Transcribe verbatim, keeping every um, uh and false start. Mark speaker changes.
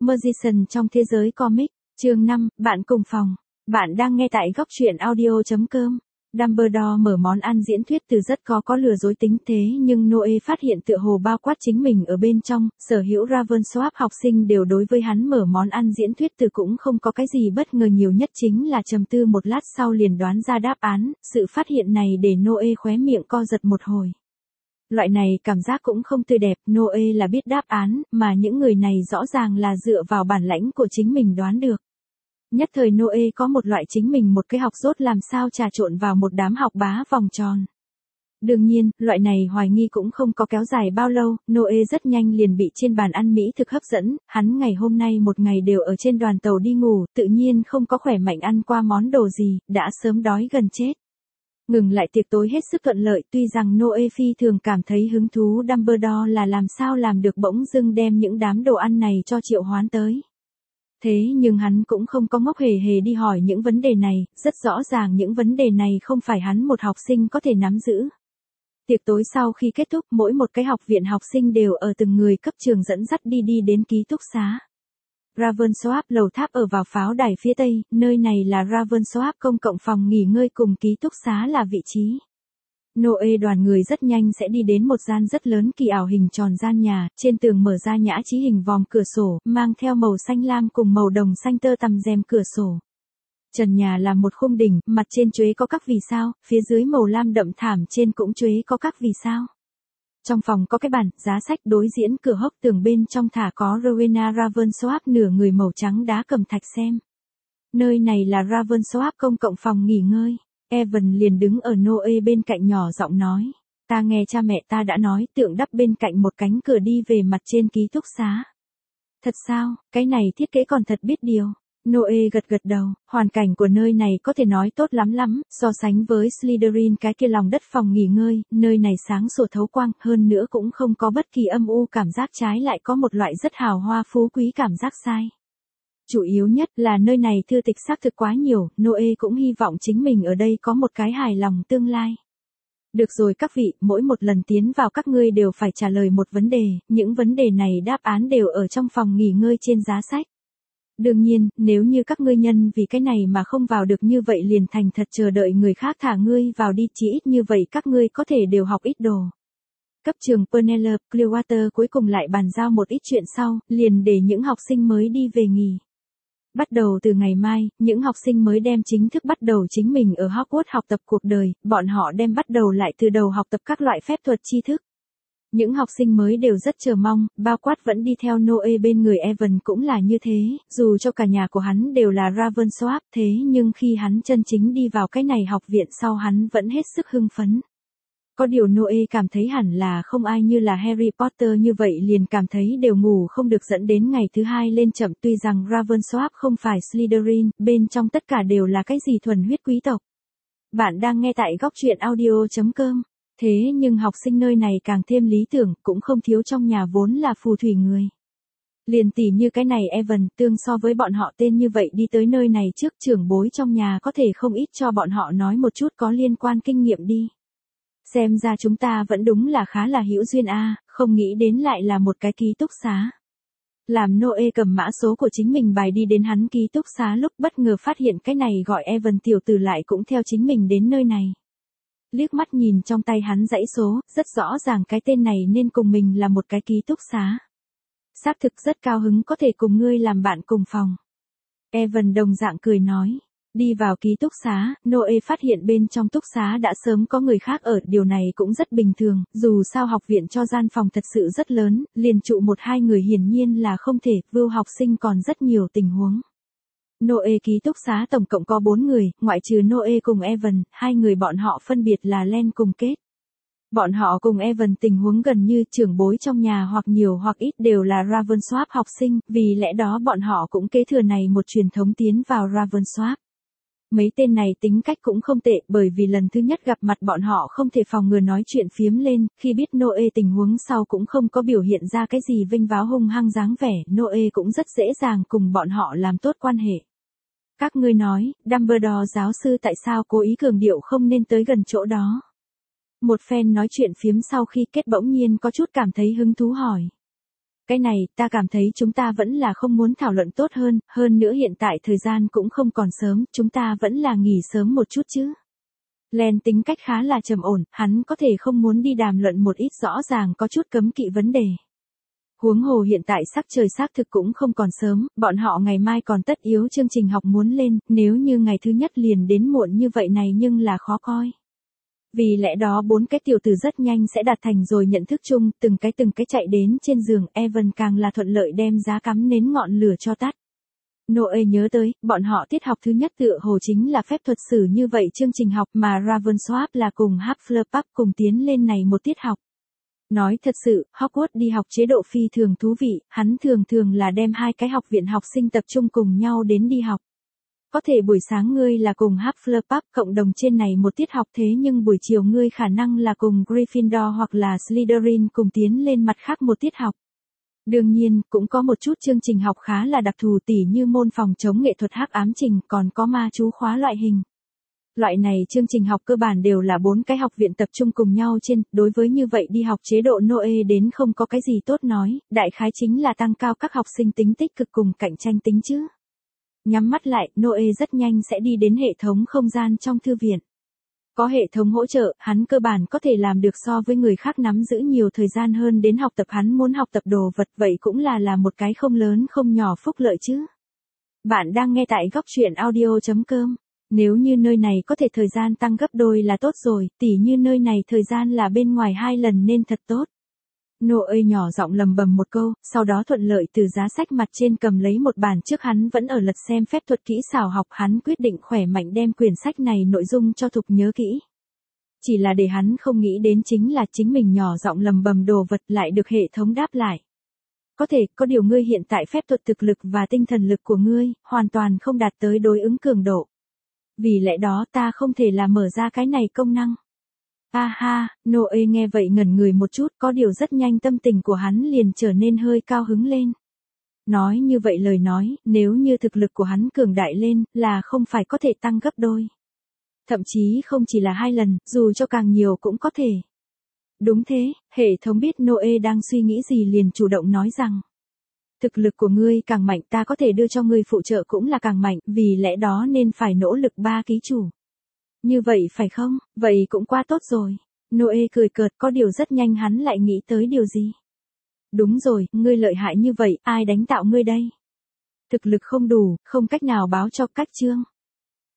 Speaker 1: Magician trong thế giới comic, chương năm, bạn cùng phòng. Bạn đang nghe tại góc truyện audio chấm com. Dumbledore mở món ăn diễn thuyết từ rất có có lừa dối tính thế nhưng Noe phát hiện tựa hồ bao quát chính mình ở bên trong, sở hữu Ravensworth học sinh đều đối với hắn mở món ăn diễn thuyết từ cũng không có cái gì bất ngờ, nhiều nhất chính là trầm tư một lát sau liền đoán ra đáp án, sự phát hiện này để Noe khóe miệng co giật một hồi. Loại này cảm giác cũng không tươi đẹp, Noe là biết đáp án, mà những người này rõ ràng là dựa vào bản lãnh của chính mình đoán được. Nhất thời Noe có một loại chính mình một cái học dốt làm sao trà trộn vào một đám học bá vòng tròn. Đương nhiên, loại này hoài nghi cũng không có kéo dài bao lâu, Noe rất nhanh liền bị trên bàn ăn mỹ thực hấp dẫn, hắn ngày hôm nay một ngày đều ở trên đoàn tàu đi ngủ, tự nhiên không có khỏe mạnh ăn qua món đồ gì, đã sớm đói gần chết. Ngừng lại tiệc tối hết sức thuận lợi, tuy rằng Noe phi thường cảm thấy hứng thú Dumbledore là làm sao làm được bỗng dưng đem những đám đồ ăn này cho triệu hoán tới. Thế nhưng hắn cũng không có ngốc hề hề đi hỏi những vấn đề này, rất rõ ràng những vấn đề này không phải hắn một học sinh có thể nắm giữ. Tiệc tối sau khi kết thúc, mỗi một cái học viện học sinh đều ở từng người cấp trường dẫn dắt đi đi đến ký túc xá. Ravensworth lầu tháp ở vào pháo đài phía tây, nơi này là Ravensworth công cộng phòng nghỉ ngơi cùng ký túc xá là vị trí. Noe đoàn người rất nhanh sẽ đi đến một gian rất lớn kỳ ảo hình tròn gian nhà, trên tường mở ra nhã chí hình vòm cửa sổ, mang theo màu xanh lam cùng màu đồng xanh tơ tằm rèm cửa sổ. Trần nhà là một khung đỉnh, mặt trên chuế có các vì sao, phía dưới màu lam đậm thảm trên cũng chuế có các vì sao. Trong phòng có cái bàn, giá sách đối diễn cửa hốc tường bên trong thả có Rowena Ravensworth nửa người màu trắng đá cẩm thạch xem. Nơi này là Ravensworth công cộng phòng nghỉ ngơi. Evan liền đứng ở Noe bên cạnh nhỏ giọng nói. Ta nghe cha mẹ ta đã nói tượng đắp bên cạnh một cánh cửa đi về mặt trên ký túc xá. Thật sao, cái này thiết kế còn thật biết điều. Noe gật gật đầu, hoàn cảnh của nơi này có thể nói tốt lắm lắm, so sánh với Slytherin cái kia lòng đất phòng nghỉ ngơi, nơi này sáng sủa thấu quang, hơn nữa cũng không có bất kỳ âm u cảm giác, trái lại có một loại rất hào hoa phú quý cảm giác sai. Chủ yếu nhất là nơi này thư tịch xác thực quá nhiều, Noe cũng hy vọng chính mình ở đây có một cái hài lòng tương lai. Được rồi các vị, mỗi một lần tiến vào các ngươi đều phải trả lời một vấn đề, những vấn đề này đáp án đều ở trong phòng nghỉ ngơi trên giá sách. Đương nhiên, nếu như các ngươi nhân vì cái này mà không vào được như vậy liền thành thật chờ đợi người khác thả ngươi vào đi, chỉ ít như vậy các ngươi có thể đều học ít đồ. Cấp trường Penelope Clearwater cuối cùng lại bàn giao một ít chuyện sau, liền để những học sinh mới đi về nghỉ. Bắt đầu từ ngày mai, những học sinh mới đem chính thức bắt đầu chính mình ở Hogwarts học tập cuộc đời, bọn họ đem bắt đầu lại từ đầu học tập các loại phép thuật tri thức. Những học sinh mới đều rất chờ mong, bao quát vẫn đi theo Noe bên người Evan cũng là như thế, dù cho cả nhà của hắn đều là Ravensworth, thế nhưng khi hắn chân chính đi vào cái này học viện sau hắn vẫn hết sức hưng phấn. Có điều Noe cảm thấy hẳn là không ai như là Harry Potter như vậy liền cảm thấy đều ngủ không được, dẫn đến ngày thứ hai lên chậm, tuy rằng Ravensworth không phải Slytherin, bên trong tất cả đều là cái gì thuần huyết quý tộc. Bạn đang nghe tại góc truyện audio chấm com. Thế nhưng học sinh nơi này càng thêm lý tưởng, cũng không thiếu trong nhà vốn là phù thủy người. Liền tỉ như cái này Evan, tương so với bọn họ tên như vậy đi tới nơi này trước, trưởng bối trong nhà có thể không ít cho bọn họ nói một chút có liên quan kinh nghiệm đi. Xem ra chúng ta vẫn đúng là khá là hữu duyên a, không nghĩ đến lại là một cái ký túc xá. Làm Noe cầm mã số của chính mình bài đi đến hắn ký túc xá lúc bất ngờ phát hiện cái này gọi Evan tiểu tử lại cũng theo chính mình đến nơi này. Liếc mắt nhìn trong tay hắn dãy số, rất rõ ràng cái tên này nên cùng mình là một cái ký túc xá. Xác thực rất cao hứng có thể cùng ngươi làm bạn cùng phòng. Evan đồng dạng cười nói. Đi vào ký túc xá, Noe phát hiện bên trong túc xá đã sớm có người khác ở, điều này cũng rất bình thường, dù sao học viện cho gian phòng thật sự rất lớn, liền trụ một hai người hiển nhiên là không thể, vưu học sinh còn rất nhiều tình huống. Noe ký túc xá tổng cộng có bốn người, ngoại trừ Noe cùng Evan, hai người bọn họ phân biệt là Len cùng Kate. Bọn họ cùng Evan tình huống gần như trưởng bối trong nhà hoặc nhiều hoặc ít đều là Ravensworth học sinh, vì lẽ đó bọn họ cũng kế thừa này một truyền thống tiến vào Ravensworth. Mấy tên này tính cách cũng không tệ, bởi vì lần thứ nhất gặp mặt bọn họ không thể phòng ngừa nói chuyện phiếm lên, khi biết Noe tình huống sau cũng không có biểu hiện ra cái gì vênh váo hung hăng dáng vẻ, Noe cũng rất dễ dàng cùng bọn họ làm tốt quan hệ. Các ngươi nói, Dumbledore giáo sư tại sao cố ý cường điệu không nên tới gần chỗ đó? Một phen nói chuyện phiếm sau khi kết bỗng nhiên có chút cảm thấy hứng thú hỏi. Cái này, ta cảm thấy chúng ta vẫn là không muốn thảo luận tốt hơn, hơn nữa hiện tại thời gian cũng không còn sớm, chúng ta vẫn là nghỉ sớm một chút chứ. Len tính cách khá là trầm ổn, hắn có thể không muốn đi đàm luận một ít rõ ràng có chút cấm kỵ vấn đề. Huống hồ hiện tại sắc trời xác thực cũng không còn sớm, bọn họ ngày mai còn tất yếu chương trình học muốn lên, nếu như ngày thứ nhất liền đến muộn như vậy này nhưng là khó coi. Vì lẽ đó bốn cái tiểu tử rất nhanh sẽ đạt thành rồi nhận thức chung, từng cái từng cái chạy đến trên giường, Evan càng là thuận lợi đem giá cắm nến ngọn lửa cho tắt. Noe nhớ tới, bọn họ tiết học thứ nhất tựa hồ chính là phép thuật sử như vậy chương trình học mà Ravensworth là cùng Hufflepuff cùng tiến lên này một tiết học. Nói thật sự, Hogwarts đi học chế độ phi thường thú vị, hắn thường thường là đem hai cái học viện học sinh tập trung cùng nhau đến đi học. Có thể buổi sáng ngươi là cùng Hufflepuff cộng đồng trên này một tiết học thế nhưng buổi chiều ngươi khả năng là cùng Gryffindor hoặc là Slytherin cùng tiến lên mặt khác một tiết học. Đương nhiên, cũng có một chút chương trình học khá là đặc thù tỉ như môn phòng chống nghệ thuật hắc ám trình còn có ma chú khóa loại hình. Loại này chương trình học cơ bản đều là bốn cái học viện tập trung cùng nhau trên, đối với như vậy đi học chế độ Noe đến không có cái gì tốt nói, đại khái chính là tăng cao các học sinh tính tích cực cùng cạnh tranh tính chứ. Nhắm mắt lại, Noe rất nhanh sẽ đi đến hệ thống không gian trong thư viện. Có hệ thống hỗ trợ, hắn cơ bản có thể làm được so với người khác nắm giữ nhiều thời gian hơn đến học tập hắn muốn học tập đồ vật, vậy cũng là là một cái không lớn không nhỏ phúc lợi chứ. Bạn đang nghe tại góc truyện audio chấm com. Nếu như nơi này có thể thời gian tăng gấp đôi là tốt rồi, tỉ như nơi này thời gian là bên ngoài hai lần nên thật tốt. Noe nhỏ giọng lầm bầm một câu, sau đó thuận lợi từ giá sách mặt trên cầm lấy một bản trước hắn vẫn ở lật xem phép thuật kỹ xảo học, hắn quyết định khỏe mạnh đem quyển sách này nội dung cho Thục nhớ kỹ. Chỉ là để hắn không nghĩ đến chính là chính mình nhỏ giọng lầm bầm đồ vật lại được hệ thống đáp lại. Có thể, có điều ngươi hiện tại phép thuật thực lực và tinh thần lực của ngươi, hoàn toàn không đạt tới đối ứng cường độ. Vì lẽ đó ta không thể là mở ra cái này công năng. A ha, Noe nghe vậy ngẩn người một chút, có điều rất nhanh tâm tình của hắn liền trở nên hơi cao hứng lên. Nói như vậy lời nói, nếu như thực lực của hắn cường đại lên, là không phải có thể tăng gấp đôi. Thậm chí không chỉ là hai lần, dù cho càng nhiều cũng có thể. Đúng thế, hệ thống biết Noe đang suy nghĩ gì liền chủ động nói rằng. Thực lực của ngươi càng mạnh ta có thể đưa cho ngươi phụ trợ cũng là càng mạnh, vì lẽ đó nên phải nỗ lực ba ký chủ. Như vậy phải không, vậy cũng quá tốt rồi. Noe cười cợt, có điều rất nhanh hắn lại nghĩ tới điều gì. Đúng rồi, ngươi lợi hại như vậy, ai đánh tạo ngươi đây? Thực lực không đủ, không cách nào báo cho các chương.